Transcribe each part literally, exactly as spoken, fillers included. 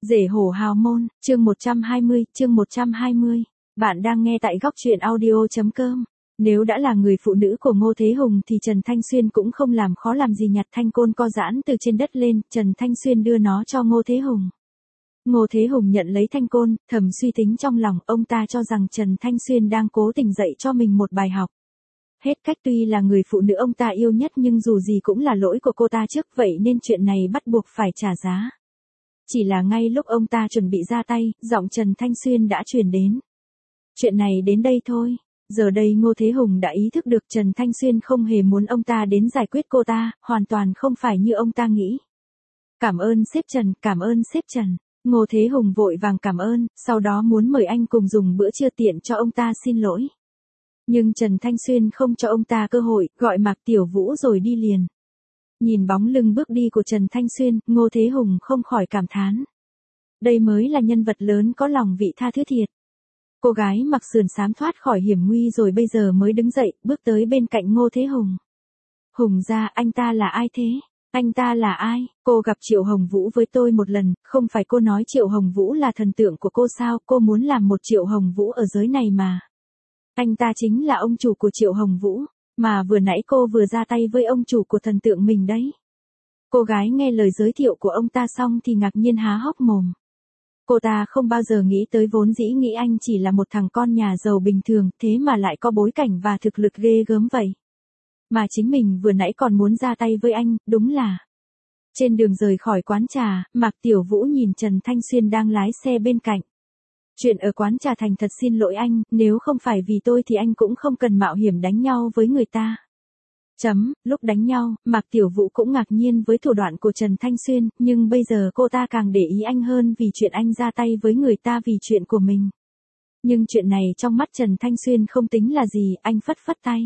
Rể hổ hào môn, chương một trăm hai mươi, chương một trăm hai mươi. Bạn đang nghe tại góc truyện audio.com. Nếu đã là người phụ nữ của Ngô Thế Hùng thì Trần Thanh Xuyên cũng không làm khó làm gì nhặt thanh côn co giãn từ trên đất lên, Trần Thanh Xuyên đưa nó cho Ngô Thế Hùng. Ngô Thế Hùng nhận lấy thanh côn, thầm suy tính trong lòng, ông ta cho rằng Trần Thanh Xuyên đang cố tình dạy cho mình một bài học. Hết cách, tuy là người phụ nữ ông ta yêu nhất nhưng dù gì cũng là lỗi của cô ta trước, vậy nên chuyện này bắt buộc phải trả giá. Chỉ là ngay lúc ông ta chuẩn bị ra tay, giọng Trần Thanh Xuyên đã truyền đến. Chuyện này đến đây thôi. Giờ đây Ngô Thế Hùng đã ý thức được Trần Thanh Xuyên không hề muốn ông ta đến giải quyết cô ta, hoàn toàn không phải như ông ta nghĩ. Cảm ơn sếp Trần, cảm ơn sếp Trần. Ngô Thế Hùng vội vàng cảm ơn, sau đó muốn mời anh cùng dùng bữa trưa tiện cho ông ta xin lỗi. Nhưng Trần Thanh Xuyên không cho ông ta cơ hội, gọi Mạc Tiểu Vũ rồi đi liền. Nhìn bóng lưng bước đi của Trần Thanh Xuyên, Ngô Thế Hùng không khỏi cảm thán. Đây mới là nhân vật lớn có lòng vị tha thứ thiệt. Cô gái mặc sườn xám thoát khỏi hiểm nguy rồi bây giờ mới đứng dậy, bước tới bên cạnh Ngô Thế Hùng. Hùng gia, anh ta là ai thế? Anh ta là ai? Cô gặp Triệu Hồng Vũ với tôi một lần, không phải cô nói Triệu Hồng Vũ là thần tượng của cô sao? Cô muốn làm một Triệu Hồng Vũ ở giới này mà. Anh ta chính là ông chủ của Triệu Hồng Vũ. Mà vừa nãy cô vừa ra tay với ông chủ của thần tượng mình đấy. Cô gái nghe lời giới thiệu của ông ta xong thì ngạc nhiên há hốc mồm. Cô ta không bao giờ nghĩ tới, vốn dĩ nghĩ anh chỉ là một thằng con nhà giàu bình thường, thế mà lại có bối cảnh và thực lực ghê gớm vậy. Mà chính mình vừa nãy còn muốn ra tay với anh, đúng là. Trên đường rời khỏi quán trà, Mạc Tiểu Vũ nhìn Trần Thanh Xuyên đang lái xe bên cạnh. Chuyện ở quán trà thành thật xin lỗi anh, nếu không phải vì tôi thì anh cũng không cần mạo hiểm đánh nhau với người ta. Chấm, lúc đánh nhau, Mạc Tiểu Vũ cũng ngạc nhiên với thủ đoạn của Trần Thanh Xuyên, nhưng bây giờ cô ta càng để ý anh hơn vì chuyện anh ra tay với người ta vì chuyện của mình. Nhưng chuyện này trong mắt Trần Thanh Xuyên không tính là gì, anh phất phất tay.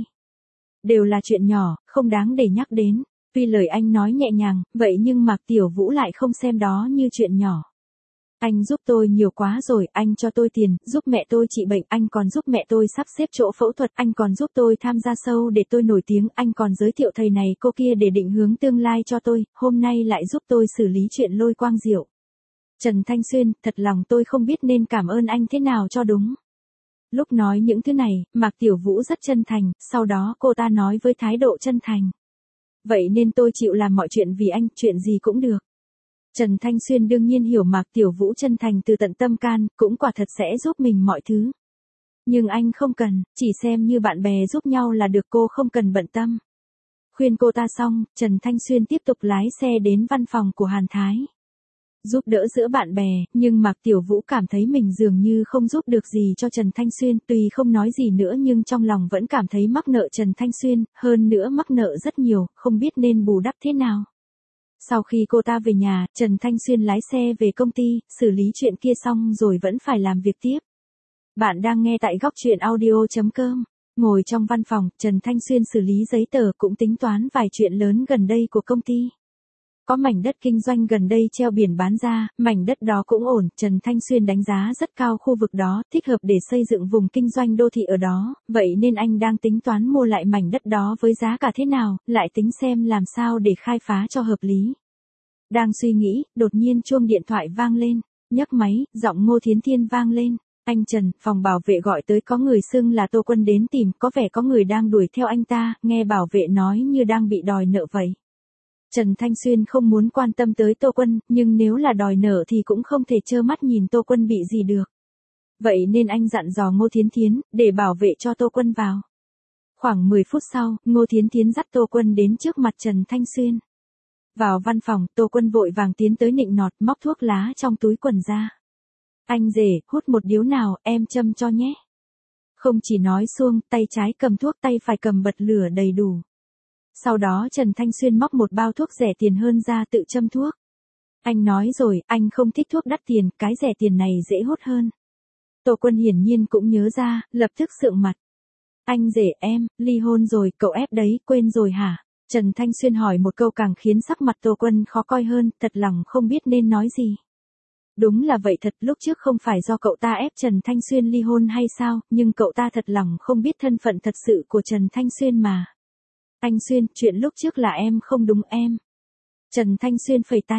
Đều là chuyện nhỏ, không đáng để nhắc đến. Tuy lời anh nói nhẹ nhàng, vậy nhưng Mạc Tiểu Vũ lại không xem đó như chuyện nhỏ. Anh giúp tôi nhiều quá rồi, anh cho tôi tiền, giúp mẹ tôi trị bệnh, anh còn giúp mẹ tôi sắp xếp chỗ phẫu thuật, anh còn giúp tôi tham gia show để tôi nổi tiếng, anh còn giới thiệu thầy này cô kia để định hướng tương lai cho tôi, hôm nay lại giúp tôi xử lý chuyện Lôi Quang Diệu. Trần Thanh Xuyên, thật lòng tôi không biết nên cảm ơn anh thế nào cho đúng. Lúc nói những thứ này, Mạc Tiểu Vũ rất chân thành, sau đó cô ta nói với thái độ chân thành. Vậy nên tôi chịu làm mọi chuyện vì anh, chuyện gì cũng được. Trần Thanh Xuyên đương nhiên hiểu Mạc Tiểu Vũ chân thành từ tận tâm can, cũng quả thật sẽ giúp mình mọi thứ. Nhưng anh không cần, chỉ xem như bạn bè giúp nhau là được, cô không cần bận tâm. Khuyên cô ta xong, Trần Thanh Xuyên tiếp tục lái xe đến văn phòng của Hàn Thái. Giúp đỡ giữa bạn bè, nhưng Mạc Tiểu Vũ cảm thấy mình dường như không giúp được gì cho Trần Thanh Xuyên, tuy không nói gì nữa nhưng trong lòng vẫn cảm thấy mắc nợ Trần Thanh Xuyên, hơn nữa mắc nợ rất nhiều, không biết nên bù đắp thế nào. Sau khi cô ta về nhà, Trần Thanh Xuyên lái xe về công ty, xử lý chuyện kia xong rồi vẫn phải làm việc tiếp. Bạn đang nghe tại góc truyện audio.com. Ngồi trong văn phòng, Trần Thanh Xuyên xử lý giấy tờ cũng tính toán vài chuyện lớn gần đây của công ty. Có mảnh đất kinh doanh gần đây treo biển bán ra, mảnh đất đó cũng ổn, Trần Thanh Xuyên đánh giá rất cao khu vực đó, thích hợp để xây dựng vùng kinh doanh đô thị ở đó, vậy nên anh đang tính toán mua lại mảnh đất đó với giá cả thế nào, lại tính xem làm sao để khai phá cho hợp lý. Đang suy nghĩ, đột nhiên chuông điện thoại vang lên, nhấc máy, giọng Ngô Thiến Thiên vang lên. Anh Trần, phòng bảo vệ gọi tới, có người xưng là Tô Quân đến tìm, có vẻ có người đang đuổi theo anh ta, nghe bảo vệ nói như đang bị đòi nợ vậy. Trần Thanh Xuyên không muốn quan tâm tới Tô Quân, nhưng nếu là đòi nợ thì cũng không thể trơ mắt nhìn Tô Quân bị gì được. Vậy nên anh dặn dò Ngô Thiến Thiến, để bảo vệ cho Tô Quân vào. Khoảng mười phút sau, Ngô Thiến Thiến dắt Tô Quân đến trước mặt Trần Thanh Xuyên. Vào văn phòng, Tô Quân vội vàng tiến tới nịnh nọt, móc thuốc lá trong túi quần ra. Anh rể, hút một điếu nào, em châm cho nhé. Không chỉ nói xuông, tay trái cầm thuốc, tay phải cầm bật lửa đầy đủ. Sau đó Trần Thanh Xuyên móc một bao thuốc rẻ tiền hơn ra tự châm thuốc. Anh nói rồi, anh không thích thuốc đắt tiền, cái rẻ tiền này dễ hút hơn. Tô Quân hiển nhiên cũng nhớ ra, lập tức sượng mặt. Anh rể em, ly hôn rồi, cậu ép đấy, quên rồi hả? Trần Thanh Xuyên hỏi một câu càng khiến sắc mặt Tô Quân khó coi hơn, thật lòng không biết nên nói gì. Đúng là vậy thật, lúc trước không phải do cậu ta ép Trần Thanh Xuyên ly hôn hay sao, nhưng cậu ta thật lòng không biết thân phận thật sự của Trần Thanh Xuyên mà. Anh Xuyên, chuyện lúc trước là em không đúng em. Trần Thanh Xuyên phẩy tay.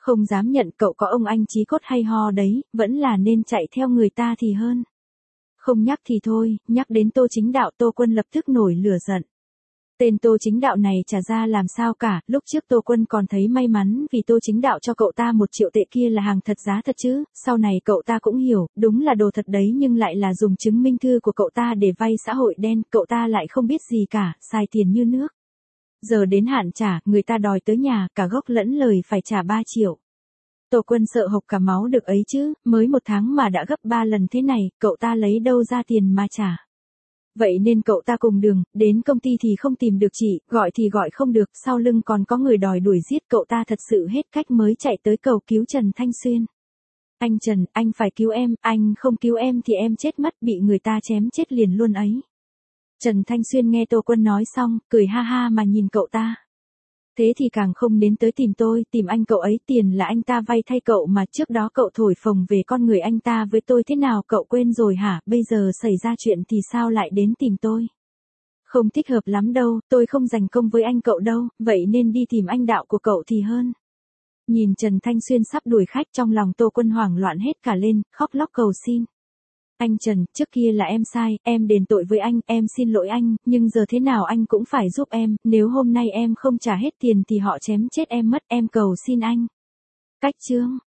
Không dám nhận cậu có ông anh chí cốt hay ho đấy, vẫn là nên chạy theo người ta thì hơn. Không nhắc thì thôi, nhắc đến Tô Chính Đạo Tô Quân lập tức nổi lửa giận. Tên Tô Chính Đạo này chả ra làm sao cả, lúc trước Tô Quân còn thấy may mắn vì Tô Chính Đạo cho cậu ta một triệu tệ kia là hàng thật giá thật chứ, sau này cậu ta cũng hiểu, đúng là đồ thật đấy nhưng lại là dùng chứng minh thư của cậu ta để vay xã hội đen, cậu ta lại không biết gì cả, xài tiền như nước. Giờ đến hạn trả, người ta đòi tới nhà, cả gốc lẫn lời phải trả ba triệu. Tô Quân sợ hộc cả máu được ấy chứ, mới một tháng mà đã gấp ba lần thế này, cậu ta lấy đâu ra tiền mà trả. Vậy nên cậu ta cùng đường, đến công ty thì không tìm được chị, gọi thì gọi không được, sau lưng còn có người đòi đuổi giết, cậu ta thật sự hết cách mới chạy tới cầu cứu Trần Thanh Xuyên. Anh Trần, anh phải cứu em, anh không cứu em thì em chết mất, bị người ta chém chết liền luôn ấy. Trần Thanh Xuyên nghe Tô Quân nói xong, cười ha ha mà nhìn cậu ta. Thế thì càng không đến tới tìm tôi, tìm anh cậu ấy, tiền là anh ta vay thay cậu mà, trước đó cậu thổi phồng về con người anh ta với tôi thế nào cậu quên rồi hả, bây giờ xảy ra chuyện thì sao lại đến tìm tôi. Không thích hợp lắm đâu, tôi không dành công với anh cậu đâu, vậy nên đi tìm anh Đạo của cậu thì hơn. Nhìn Trần Thanh Xuyên sắp đuổi khách, trong lòng Tô Quân hoảng loạn hết cả lên, khóc lóc cầu xin. Anh Trần, trước kia là em sai, em đền tội với anh, em xin lỗi anh, nhưng giờ thế nào anh cũng phải giúp em, nếu hôm nay em không trả hết tiền thì họ chém chết em mất, em cầu xin anh. Cách chương